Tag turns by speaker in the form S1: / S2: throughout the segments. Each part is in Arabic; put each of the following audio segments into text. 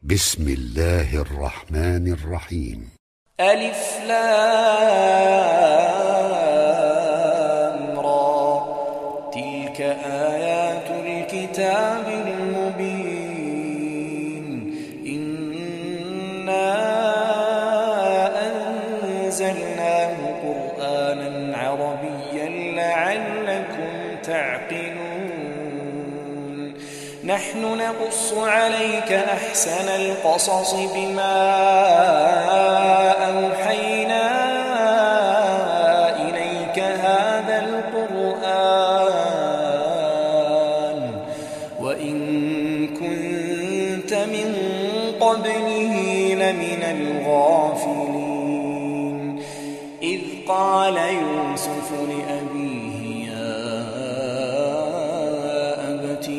S1: بسم الله الرحمن الرحيم.
S2: ألف لام را. تلك آيات الكتاب المبين. إنا أنزلناه قرآنا عربيا لعلكم تعقلون. نحن نقص عليك أحسن القصص بما أوحينا إليك هذا القرآن وإن كنت من قبله لمن الغافلين. إذ قال يوسف لأبيه يا أبت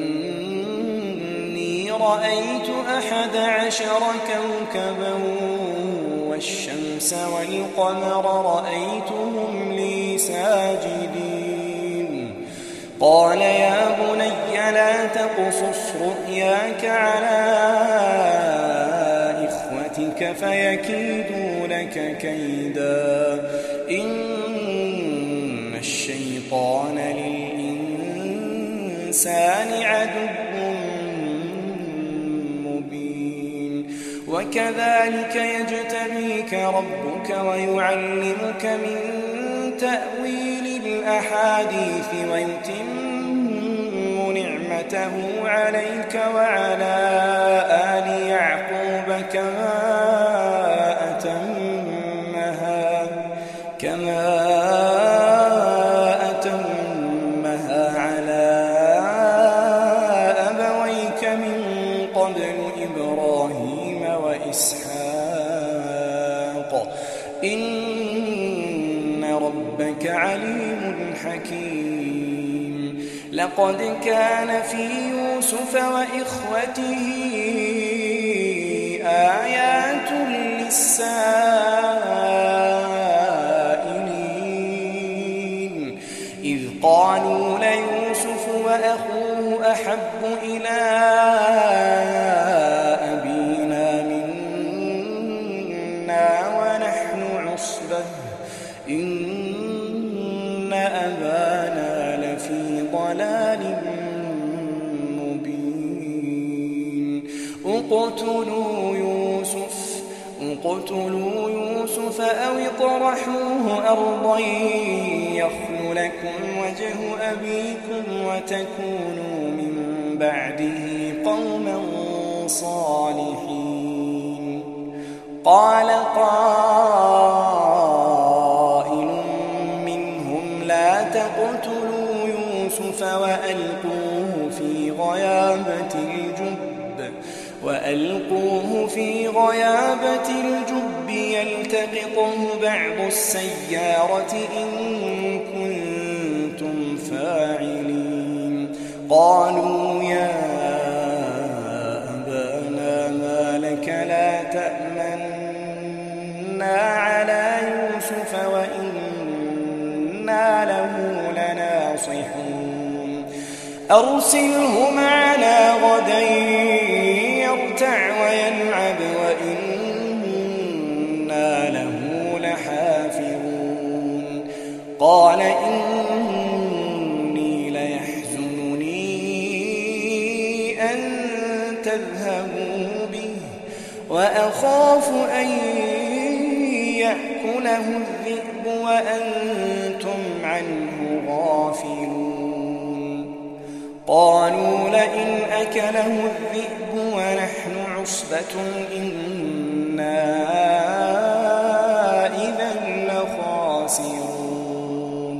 S2: إني رأيت 11 كوكبا والشمس والقمر رأيتهم لي ساجدين. قال يا بني لا تقصص رؤياك على إخوتك فيكيدوا لك كيدا إن الشيطان للإنسان عدو مبين. وكذلك يجتبيك ربك ويعلمك من تأويل الأحاديث ويتم نعمته عليك وعلى آل يعقوب كما أتمها على أبويك من قبل إبراهيم وإسحاق إن ربك عليم حكيم. لقد كان في يوسف وإخوته آيات للسائلين إذ قالوا ليوسف وأخوه أحب إلى أبينا منا ونحن عصبة إن أبانا لفي ضلال مبين. اقتلوا يوسف أو اطرحوه أرضا يخل لكم وجه أبيكم وتكونوا من بعده قوما صالحين. قال قائل منهم لا تقتلوا يوسف وألقوه في غيابة الجب يلتقطه بعض السيارة إن كنتم فاعلين. قالوا يا أبانا ما لك لا تأمنا على يوسف وإنا له لناصحون. أرسله معنا غدا يرتع ويلعب وإنا له لحافظون. قال إني ليحزنني أن تذهبوا به وأخاف أن يأكله الذئب وأنتم عنه غافلون. قالوا لئن أكله الذئب ونحن عصبة إنا إذا لخاسرون.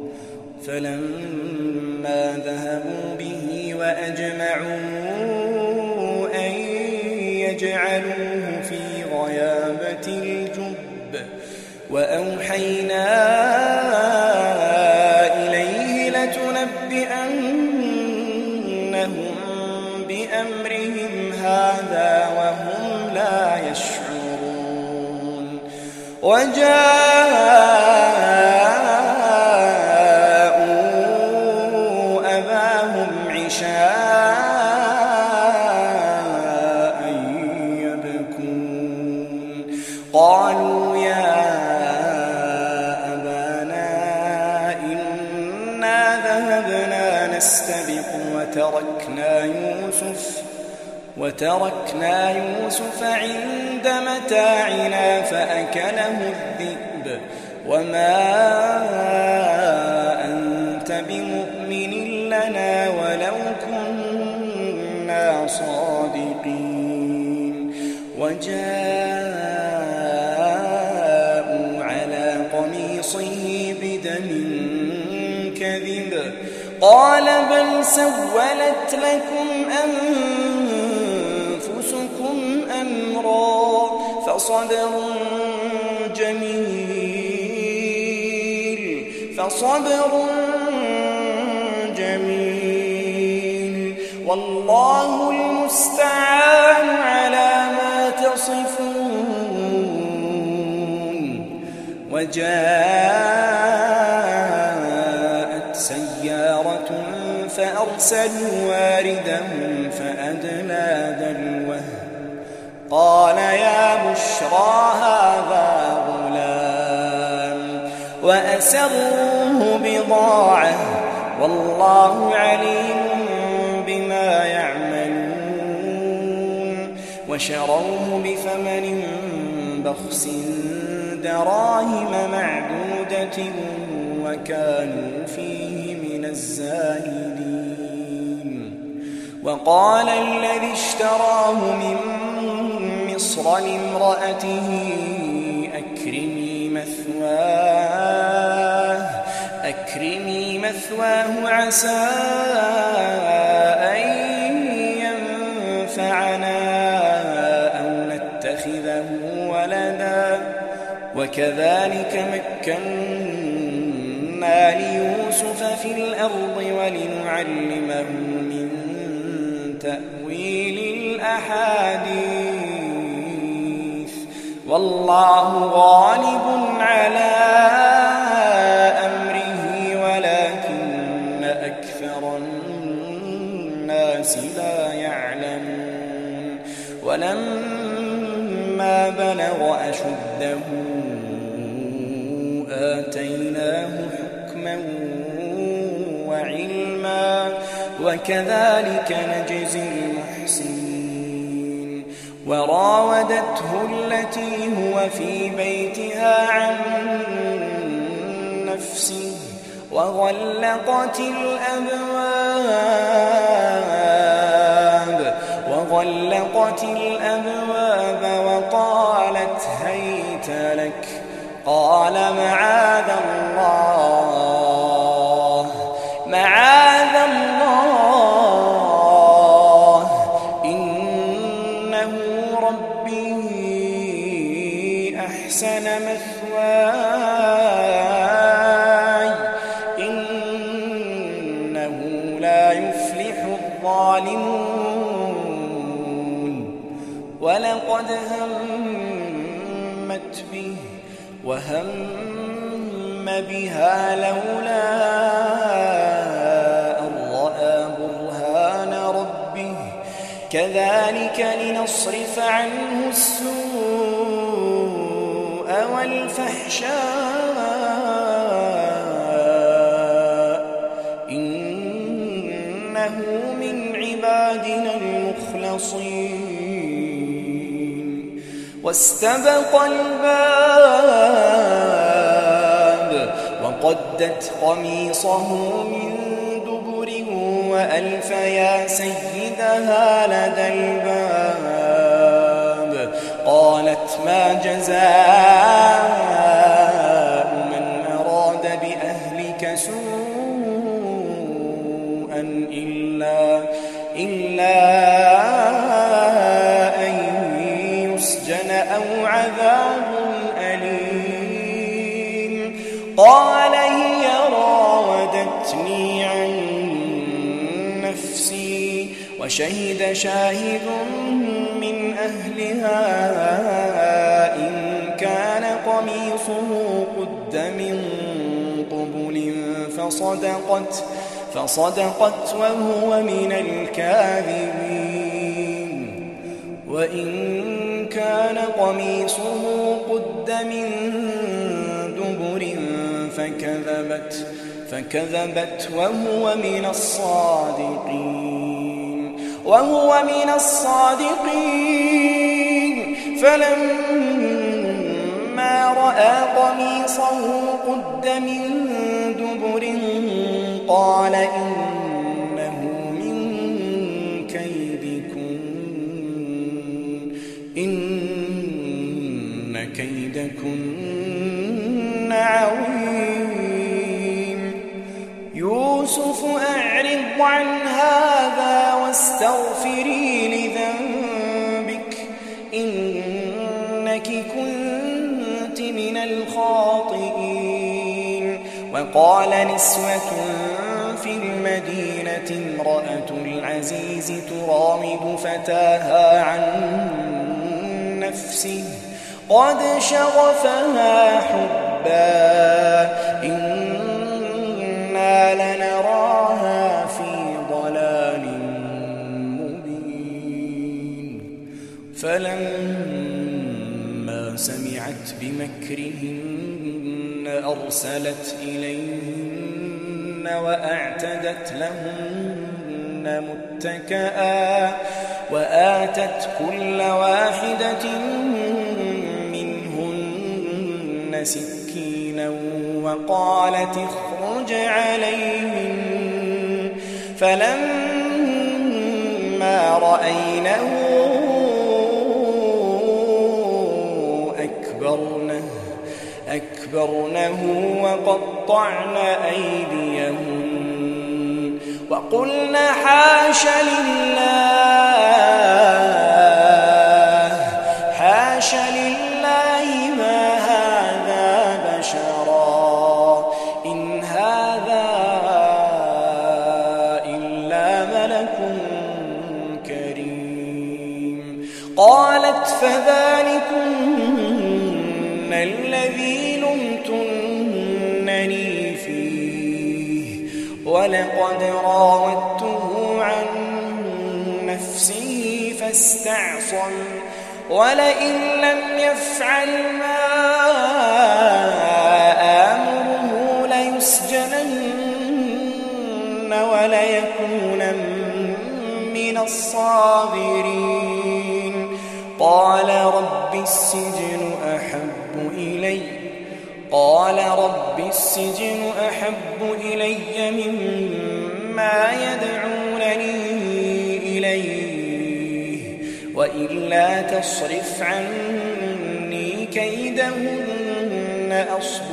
S2: فلما ذهبوا به وأجمعوا أن يجعلوه في غيابة الجب وأوحينا إليه لتنبئنهم بأمرهم هذا وهم لا يشعرون. وجاءوا أباهم عشاء قالوا يا أبانا إنا ذهبنا نستبق وتركنا يوسف عند متاعنا فأكله الذئب وما أنت بمؤمن لنا ولو كنا صادقين وجاءوا على قميصه بدم كذب قال بل سولت لكم أنفسكم أمرا فصبر جميل والله المستعان على ما تصفون وجاءت سيارة فأرسلوا واردهم فأدلى دلوه قال يا بشرى هذا غلام وأسروه بضاعة والله عليم بما يعملون وشروه بثمن بخس دراهم معدودة وكانوا فيه من الزاهدين وقال الذي اشتراه من مصر لامرأته أكرمي مثواه عسى أن ينفعنا أو نتخذه ولدا وكذلك مكنا ليوسف في الأرض ولنعلمه من تأويل الأحاديث والله غالب على أمره ولكن أكثر الناس لا يعلمون ولما بلغ أشده آتيناه حكما وعلما وكذلك نجزي المحسنين وراودته التي هو في بيتها عن نفسه وغلقت الأبواب وقالت هيت لك قال معاذ الله إنه ربي أحسن مثواي إنه لا يفلح الظالمون ولقد همت به وهم بها لولا أن رأى برهان ربه كذلك لنصرف عنه السوء والفحشاء إنه من عبادنا المخلصين واستبق الباب وقدت قميصه من دبر وألف يا سيدها لدى الباب قالت ما جزاء من أراد بأهلك سوءا إلا أن يسجن أو عذاب أليم قال هي راودتني عن نفسي وشهد شاهد من أهلها إن كان قميصه قد من قبل فصدقت وهو من الكاذبين وإن كان قميصه قد من دبر فكذبت وهو من الصادقين فلما رأى قميصه قد من دبر قال إنه من كيدكن إن كيدكن عظيم يوسف أعرض عن هذا واستغفري لذنبك إنك كنت من الخاطئين وقال نسوة في المدينة امرأة العزيز تراود فتاها عن نفسه قد شغفها حبا إنا لنراها في ضلال مبين فلما سمعت بمكرهن أرسلت إليهن وأعتدت لهن متكئا وآتت كل واحدة منهن سكينا وقالت اخرج عليهم فلما رأينه أكبرنه وقطعن أيديهن وقلن حاش لله ما هذا بشرا إن هذا إلا ملك كريم قالت فذلكن الذي لمتنني فيه ولقد راودته عن نفسه فاستعصم ولئن لم يفعل ما آمره ليسجنن وليكونن من الصاغرين قال رب السجن أحب إلي مما يدعونني إليه وإلا تصرف عني كيدهن أصب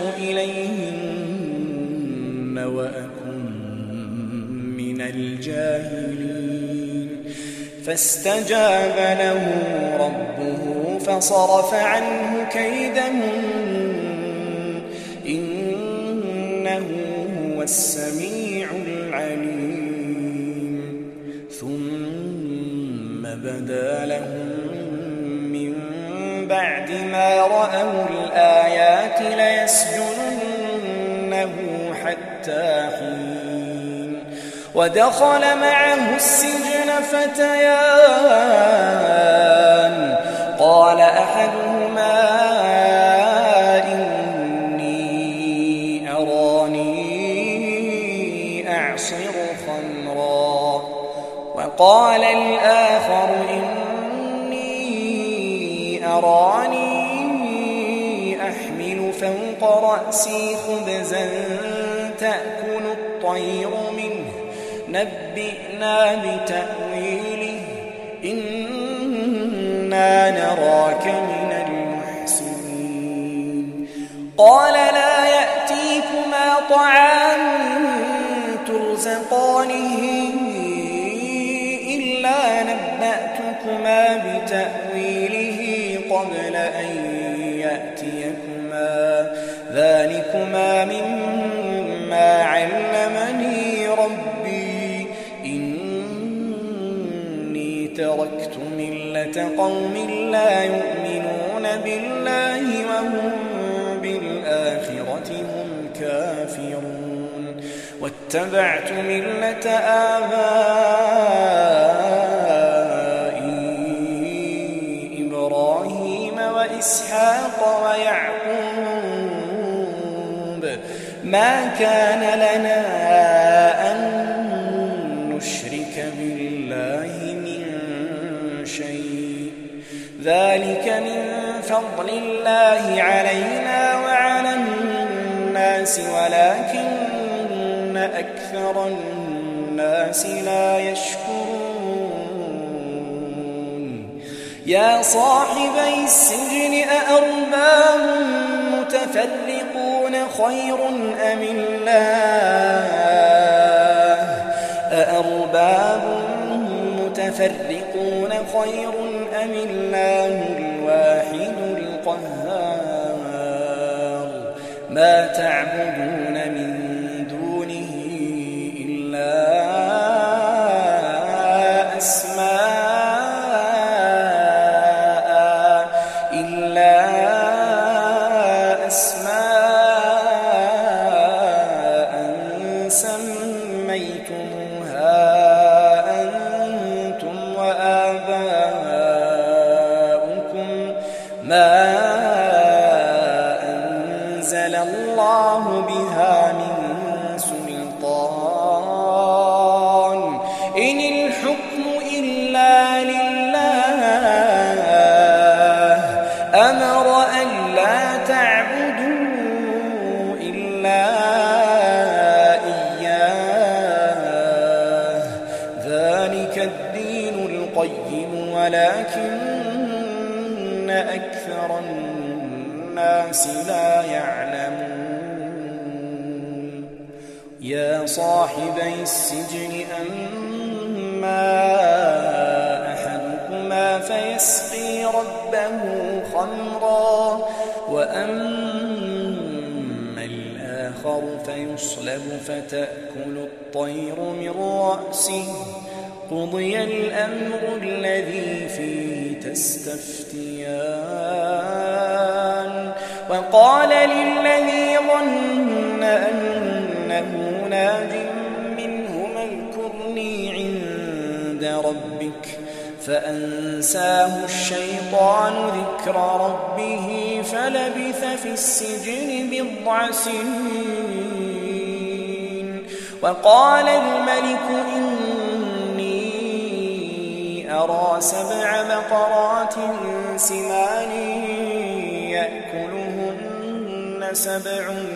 S2: إليهن وأكن من الجاهلين فاستجاب له ربه فصرف عنه كيدهن إنه هو السميع العليم ثم بدا لهم من بعد ما رأوا الآيات ليسجننه حتى حين ودخل معه السجن فتيان قال أحدهما إني أراني أعصر خمرا وقال الآخر إني أراني أحمل فوق رأسي خبزا تأكل الطير منه نبئنا بتأويله إنا نراك من المحسنين قال لا يأتيكما طعام ترزقانه إلا نبأتكما بتأويله قبل أن يأتيكما ذلكما مما علمني ربي إني تركت ملة قوم لا يؤمنون بالله وهم بالآخرة هم كافرون واتبعت ملة آبائي وإسحاق ويعقوب ما كان لنا أن نشرك بالله من شيء ذلك من فضل الله علينا وعلى الناس ولكن أكثر الناس لا يشكرون يا صاحبي السجن أأرباب متفرقون خير أم الله متفرقون خير أم الله الواحد القهار ما تعبدون من دونه إلا أسماء سميتموها أنتم وآباؤكم ما أنزل الله بها من سلطان إن الحكم إلا لله أمر أن لا تعبدوا إلا إياه ذلك الدين القيم ولكن أكثر الناس لا يعلمون يا صاحبي السجن أما أحدكما فيسقي ربه خمرا وأما الآخر فيصلب فتأكل الطير من رأسه قضي الأمر الذي فيه تستفتيان وقال للذي ظن أنه ناج منهما اذكرني عند ربك فأنساه الشيطان ذكر ربه فلبث في السجن بضع سنين وقال الملك إني أرى 7 بقرات سمان يأكلهن 7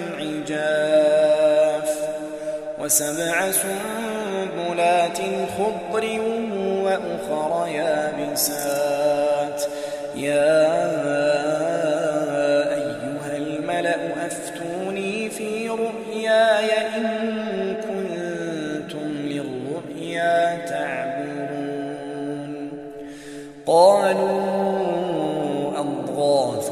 S2: عجاف و7 سنبلات خضر وأخر يابسات يا أيها الملأ أفتوني في رؤياي إن كنتم للرؤيا تعبرون قالوا أضغاث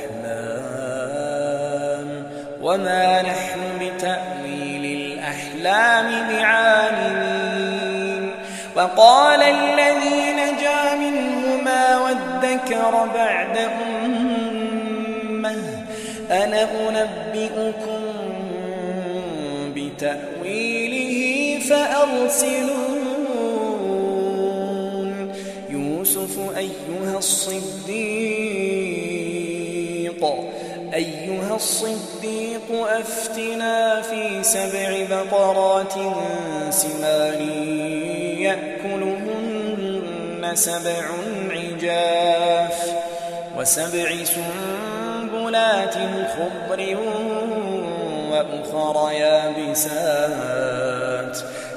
S2: أحلام وما نحن بتأويل الأحلام بعالمين وقال الذي نجا منهما وادكر بعد أمة أنا أنبئكم بتأويله فأرسلون يوسف أيها الصديق أفتنا في 7 بقرات سمان يأكلهن 7 عجاف و7 سنبلات خضر وأخر يابسات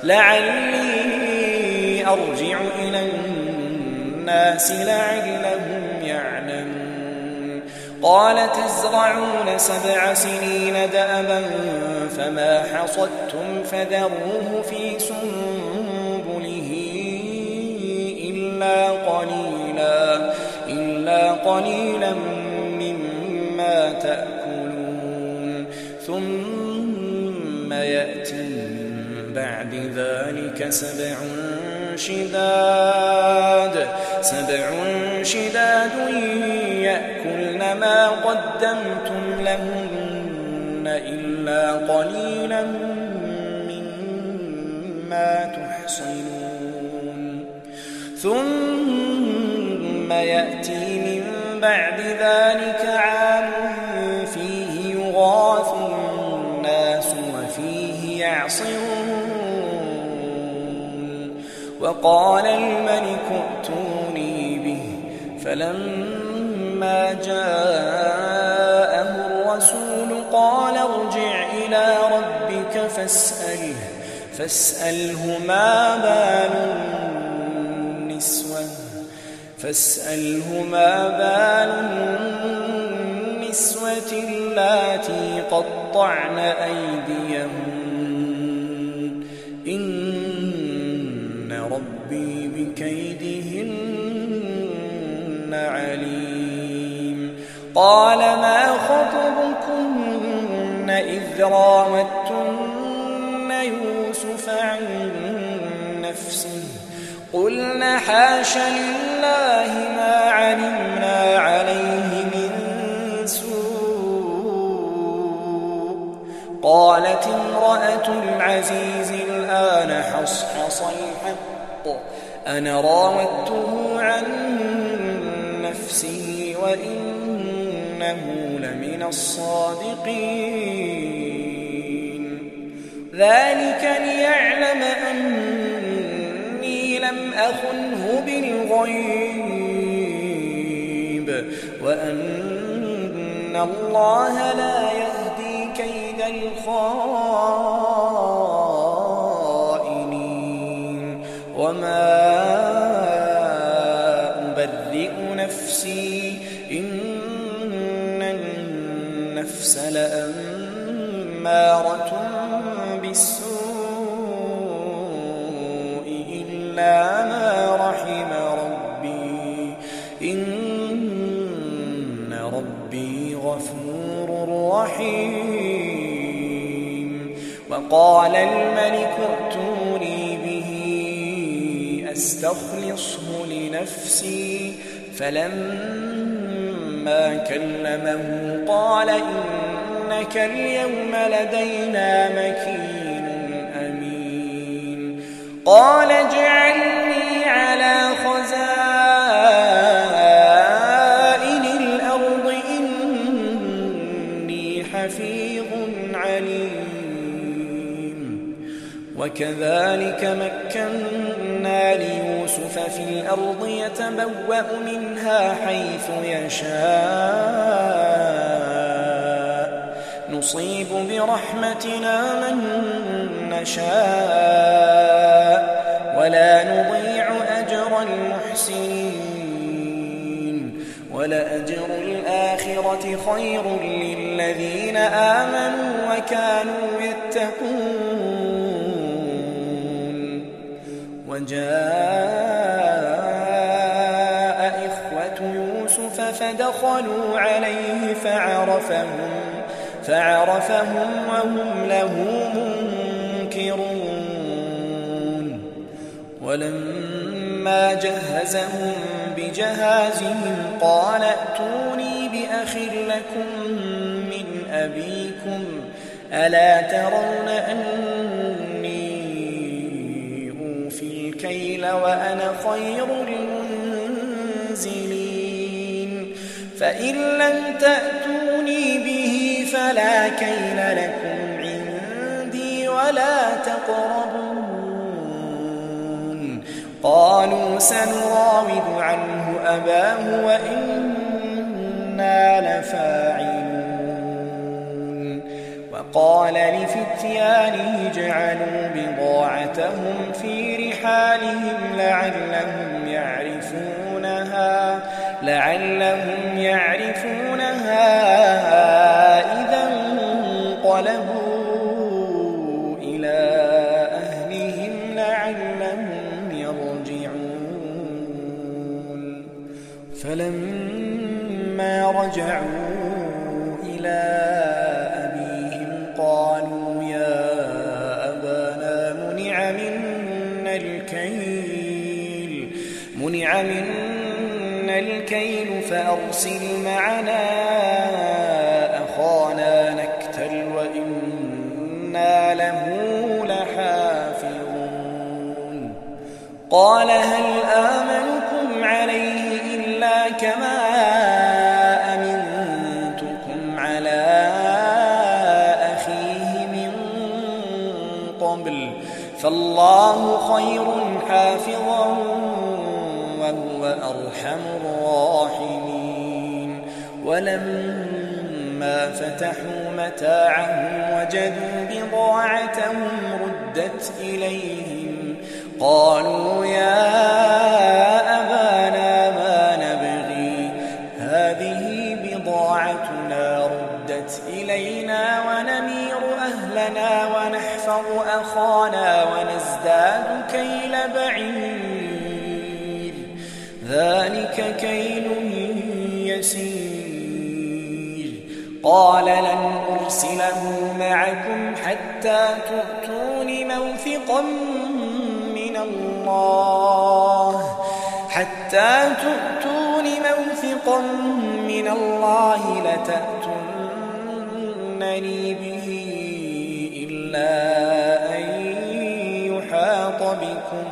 S2: لعلي أرجع إلى الناس لعلهم يعلمون قال تزرعون 7 سنين دأبا فما حصدتم فذروه في سنبله إلا قليلا مما تأكلون ثم يأتي من بعد ذلك 7 شداد يأكلن ما قدمتم لهن إلا قليلا مما تحصنون ثم يأتي من بعد ذلك عام فيه يغاث الناس وفيه يعصرون وقال الملك ائتوني به فلما جاءه الرسول قال ارجع إلى ربك فاسأله ما بال النسوة اللاتي قطعن أيديهن إن ربي بكيدهن عليم قال ما خطبكن إذ راوتن يوسف عن نفسه قلنا حاش لله ما علمنا عليه من سوء قالت امرأة العزيز الآن حصحص الحق أنا راودته عن نفسه وإنه لمن الصادقين ذلك ليعلم أني لم أخنه بالغيب وأن الله لا يهدي كيد الخائنين وما أبرئ نفسي إن النفس لأمارة بالسوء إلا ما رحم ربي إن ربي غفور رحيم وقال الملك ائتوني به أستخلصه لنفسي فلما كلمه قال إنك اليوم لدينا مكين أمين قال اجعلني على خزائن الأرض إني حفيظ عليم وكذلك مكنا ليوسف في الأرض يتبوأ منها حيث يشاء نصيب برحمتنا من نشاء ولا نضيع أجر المحسنين ولأجر الآخرة خير للذين آمنوا وكانوا يتقون وجاء إخوة يوسف فدخلوا عليه فعرفهم وهم له منكرون ولما جهزهم بجهازهم قال ائتوني بأخ لكم من أبيكم ألا ترون أني أوفي الكيل وأنا خير المنزلين فإن لم تأتوني به فلا كيل لكم عندي ولا تقربون قالوا سنراود عنه أباه وإنا لفاعلون وقال لفتيانه جعلوا بضاعتهم في رحالهم لعلهم يعرفونها إذا انقلبوا إلى أهلهم لعلهم يرجعون فلما رجعوا إلى أبيهم قالوا يا أبانا منع منا الكيل فأرسل معنا أخانا نكتل وإنا له لحافظون قال هل آمنكم عليه إلا كما ولما فتحوا متاعهم وجدوا بضاعتهم ردت إليهم قالوا يا أبانا ما نبغي هذه بضاعتنا ردت إلينا ونمير أهلنا ونحفظ أخانا ونزداد كيل بعير ذلك كيل يسير قال لن أرسله معكم حتى تؤتون موثقا من الله لتأتونني به إلا أن يحاط بكم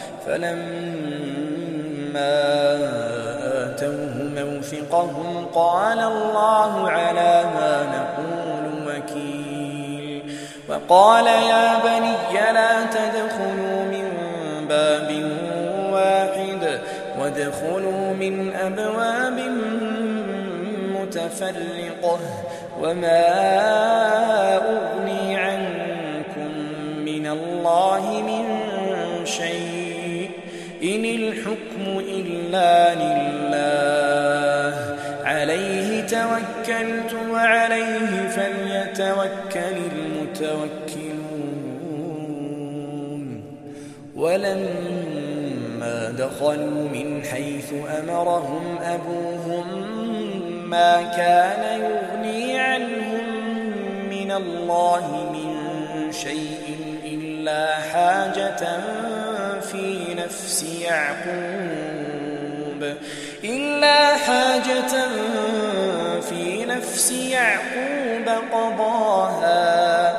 S2: فلما آتوه موثقهم قال الله على ما نقول وكيل وقال يا بني لا تدخلوا من باب واحد وادخلوا من أبواب متفرقة وما أغني عنكم من الله من شيء إن الحكم إلا لله عليه توكلت وعليه فليتوكل المتوكلون ولما دخلوا من حيث أمرهم أبوهم ما كان يغني عنهم من الله من شيء إلا حاجة في نفس يعقوب قضاها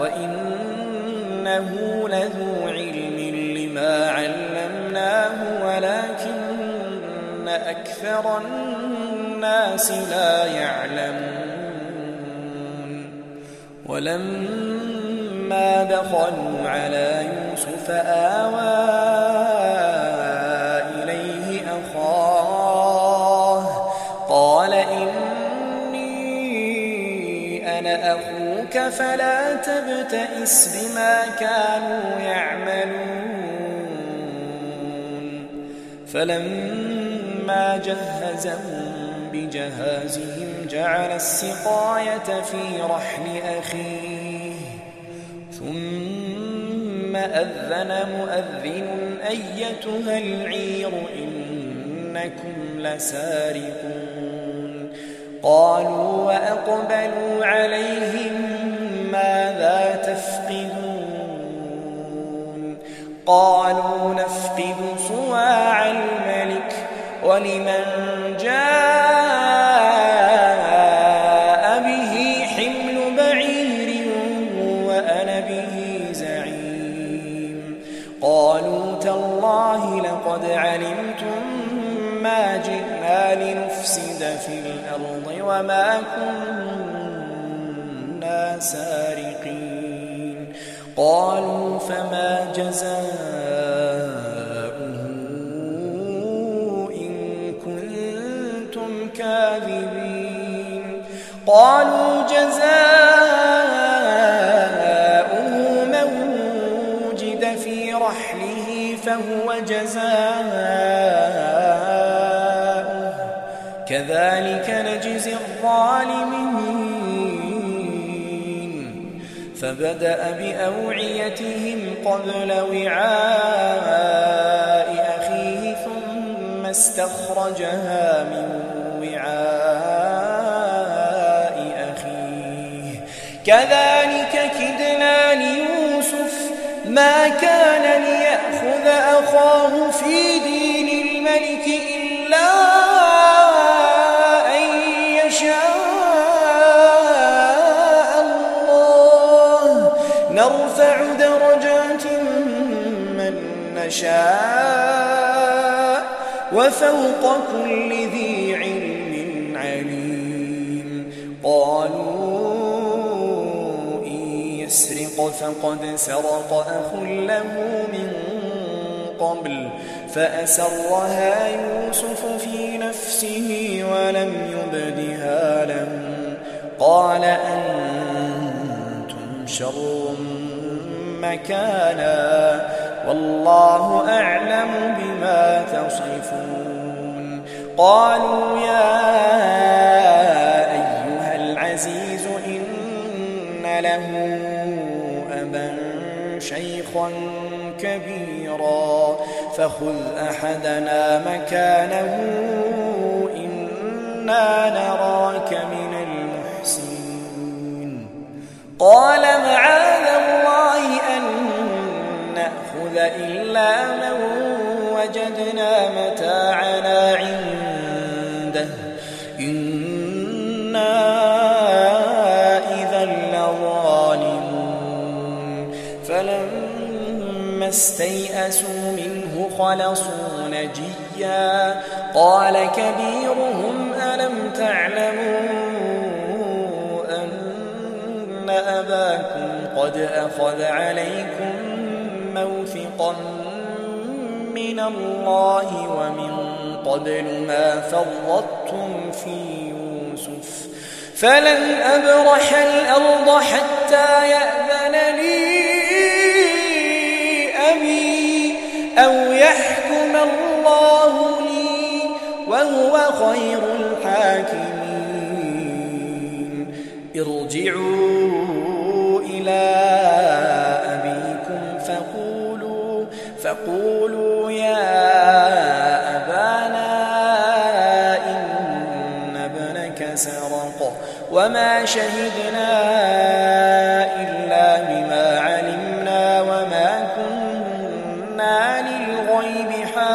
S2: وإنه لذو علم لما علمناه ولكن أكثر الناس لا يعلمون ولما دخلوا على يوسف آوى إليه أخاه قال إني أنا أخوك فلا تبتئس بما كانوا يعملون فلما جهزهم بجهازهم جعل السقاية في رحل أخيه ثم أذن مؤذن أيتها العير إنكم لسارقون قالوا وأقبلوا عليهم ماذا تفقدون قالوا نفقد صواع الملك ولمن جاء به حمل بعير وأنا به زعيم قالوا تالله لقد علمتم ما جئنا لنفسد في الأرض وما كنا سارقين قالوا فما جزاؤه إن كنتم كاذبين قالوا جزاؤه من وجد في رحله فهو جزاؤه كذلك نجزي الظالمين فبدأ بأوعيتهم قبل وعاء أخيه ثم استخرجها من وعاء أخيه كذلك كدنا ليوسف ما كان ليأخذ أخاه في دين الملك إلا أن يشاء الله نرفع درجات من نشاء وفوق كل ذي علم عليم قالوا إن يسرق فقد سرق أخ له من قبل فأسرها يوسف في نفسه ولم يبدها قال أنتم شر مكانا والله أعلم بما تصفون قالوا يا أيها العزيز إن له أبا شيخا كبيرا فخذ أحدنا مكانه إنا نراك من المحسنين قال معاذ الله أن نأخذ إلا من وجدنا متاعنا عنده إنا إذا لظالمون فلما استيئسوا منه خلصوا نجيا قال كبيرهم ألم تعلموا أن أباكم قد أخذ عليكم موثقا من الله ومن قبل ما فرطتم في يوسف فلن أبرح الأرض حتى يأذن لي أبي أو يحكم الله لي وهو خير الحاكمين ارجعوا إلى أبيكم فقولوا يا أبانا إن ابنك سرق وما شهدنا إلا بما علمنا وما كنا للغيب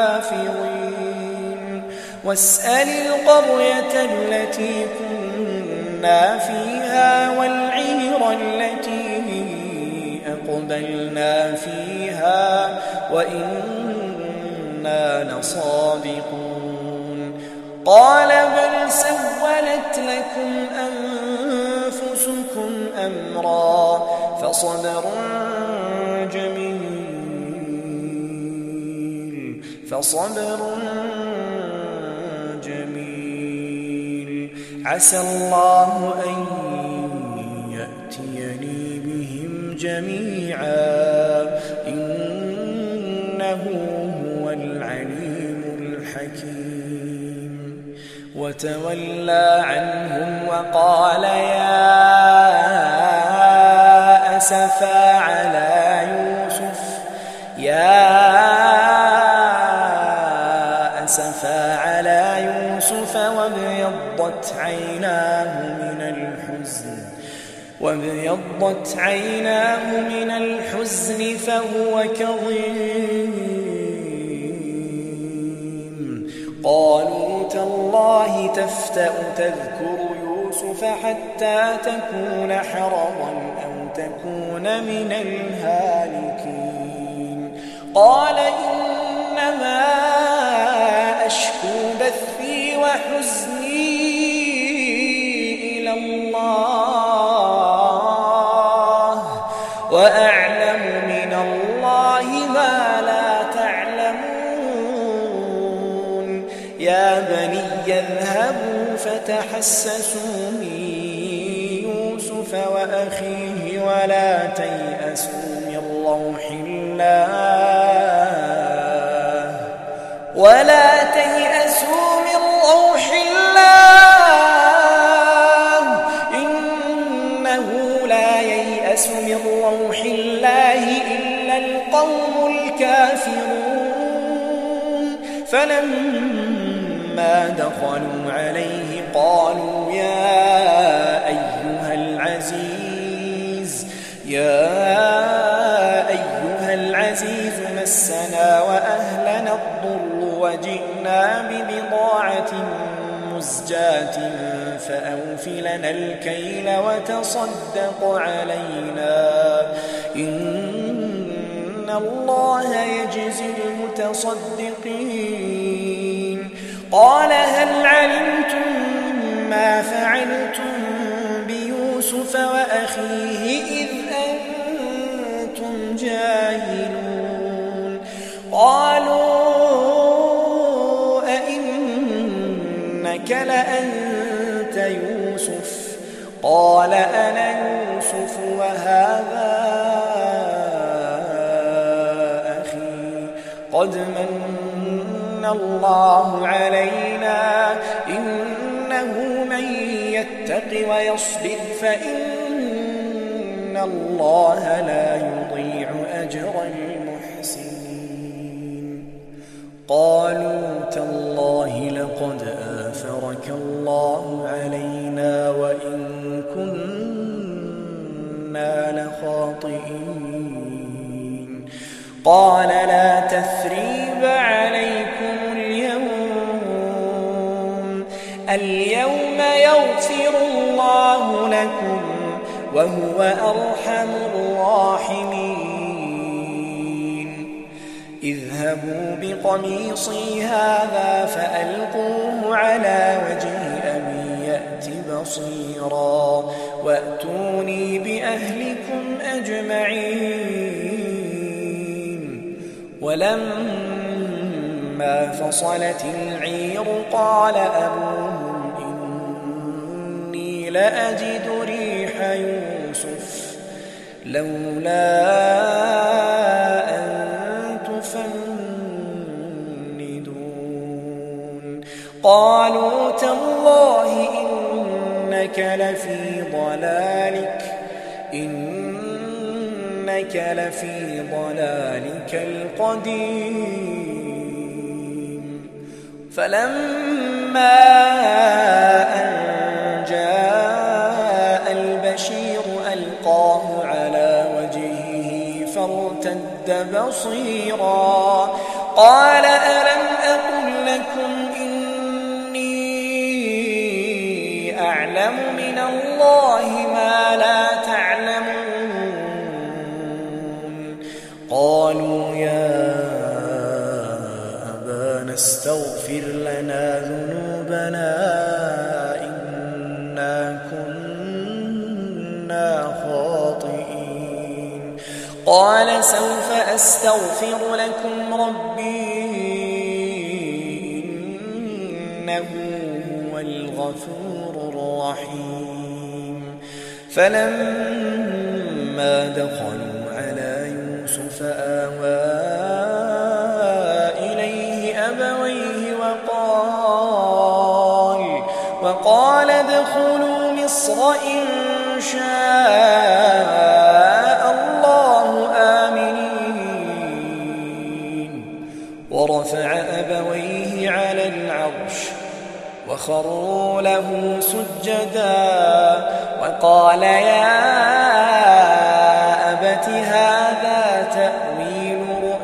S2: حافظين واسأل القرية التي كنا فيها والعير التي أقبلنا فيها وإنا لصادقون قال بل سولت لكم أنفسكم أمرا فصبر جميل عسى الله أن يأتيني بهم جميعا إنه هو العليم الحكيم وتولى عنهم وقال يا أسفا على يوسف وابيضت عيناه من الحزن فهو كظيم قالوا تالله تفتأ تذكر يوسف حتى تكون حرضا أو تكون من الهالكين قال إنما أشكو بثي وحزني إلى الله وأعلم من الله ما لا تعلمون يا بني اذهبوا فتحسسوا من يوسف وأخيه ولا تيأسوا من روح الله إنه لا ييأس من روح الله إلا القوم الكافرون فلما دخلوا عليه قالوا يا أيها العزيز مسنا وأهلنا الضر وجئنا ببضاعة مزجاة فأوف لنا الكيل وتصدق علينا إن الله يجزي المتصدقين قال هل علمتم ما فعلتم بيوسف وأخيه إذ أنتم جاهلون قالوا أئنك لأنت يوسف قال أنا يوسف وهذا أخي قد من الله علينا إنه من يتق ويصبر فإن الله لا يضيع أجر المحسنين قالوا تالله لقد آثرك الله علينا وإن كنا لخاطئين قال لا تثريب عليكم اليوم يغفر الله لكم وهو أرحم الراحمين اذهبوا بقميصي هذا فألقوه على وجه أبي يأت بصيرا وأتوني بأهلكم أجمعين ولما فصلت العير قال أبوهم إني لأجد ريح يوسف لولا أن تفندون قالوا تالله إنك لفي ضلالك القديم فلما أن جاء البشير ألقاه على وجهه فارتد بصيرا قال ألم أقل لكم إني أعلم من الله ما لا تعلمون قالوا يا أبانا استغفر لنا ذنوبنا إنا كنا خاطئين قال سوف أستغفر لكم ربي إنه هو الغفور الرحيم فلما دخلوا على يوسف آوى إليه أبويه وقال ادخلوا مصر إن شاء الله آمنين ورفع أبويه على العرش وخروا له سجدا وقال يا أبت هذا تأويل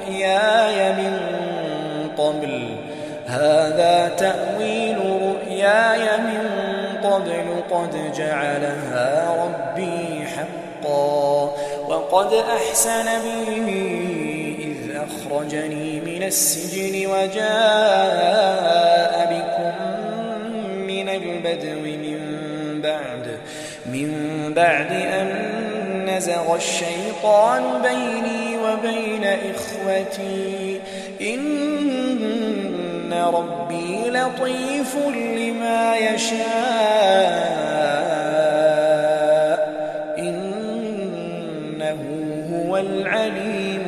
S2: رؤياي من قبل قد جعلها ربي حقا وقد أحسن بي إذ أخرجني من السجن وجاء بكم من البدو من بعد أن نزغ الشيطان بيني وبين إخوتي إن ربي لطيف لما يشاء إنه هو العليم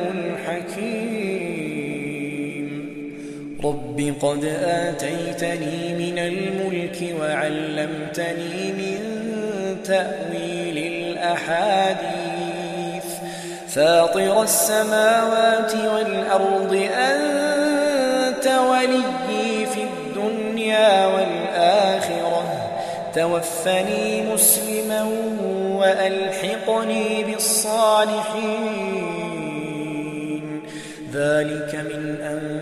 S2: الحكيم رب قد آتيتني من الملك وعلمتني من تأويل الأحاديث فاطر السماوات والأرض أنت وليي في الدنيا والآخرة توفني مسلما وألحقني بالصالحين ذلك من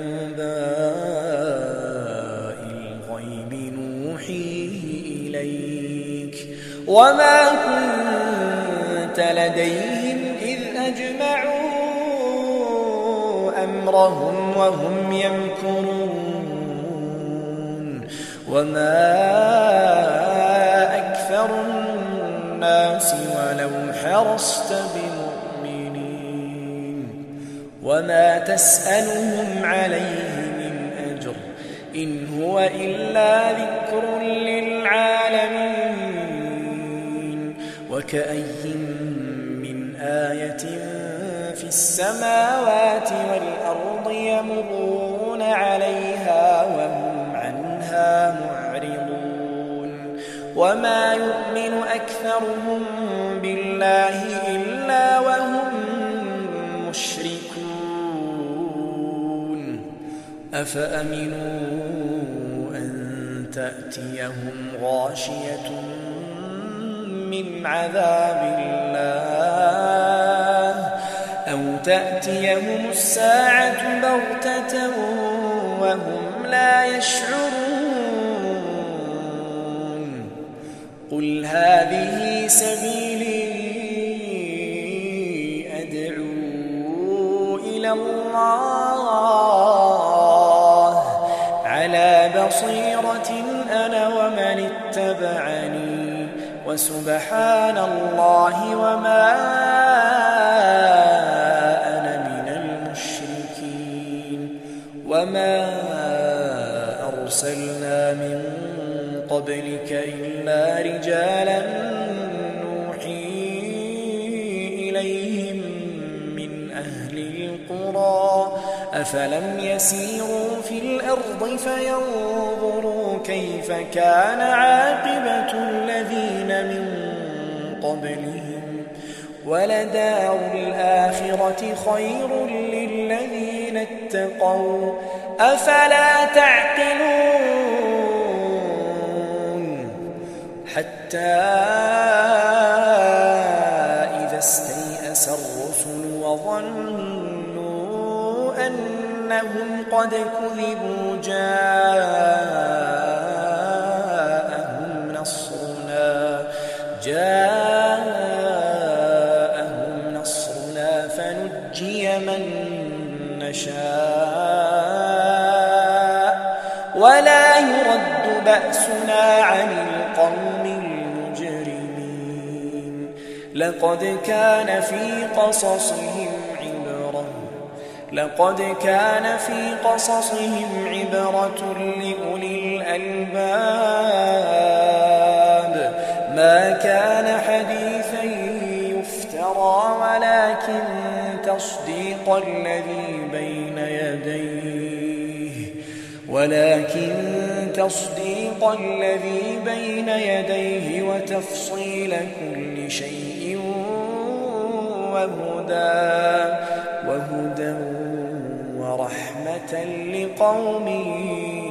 S2: أنباء الغيب نوحيه إليك وما كنت لديهم إذ أجمعوا أمرهم وهم يمكرون وما أكثر الناس ولو حرصت بمؤمنين وما تسألهم عليه من أجر إن هو إلا ذكر للعالمين وكأي من آية في السماوات والأرض يمرون عليها وهم عنها معرضون وما يؤمن أكثرهم بالله إلا وهم مشركون أفأمنوا أن تأتيهم غاشية من عذاب الله أو تأتيهم الساعة بغتة وهم لا يشعرون قل هذه سبيلي أدعو إلى الله على بصيرة أنا ومن اتبعني وسبحان الله وما أنا من المشركين وما أرسلنا من قبلك إلا رجالا نوحي إليهم من أهل القرى أفلم يسيروا في الأرض فينظروا كيف كان عاقبة الذين من قبلهم ولدار الآخرة خير للذين اتقوا أفلا تعقلون حتى إذا استيأس الرسل وظنوا أنهم قد كذبوا جاءهم نصرنا فنجي من نشاء ولا يرد بأسنا عن القوم المجرمين لقد كان في قصصهم عبرة لأولي الألباب ما كان حديثا يفترى ولكن تصديق الذي بين يديه وتفصيل كل شيء وهدى ورحمة لقوم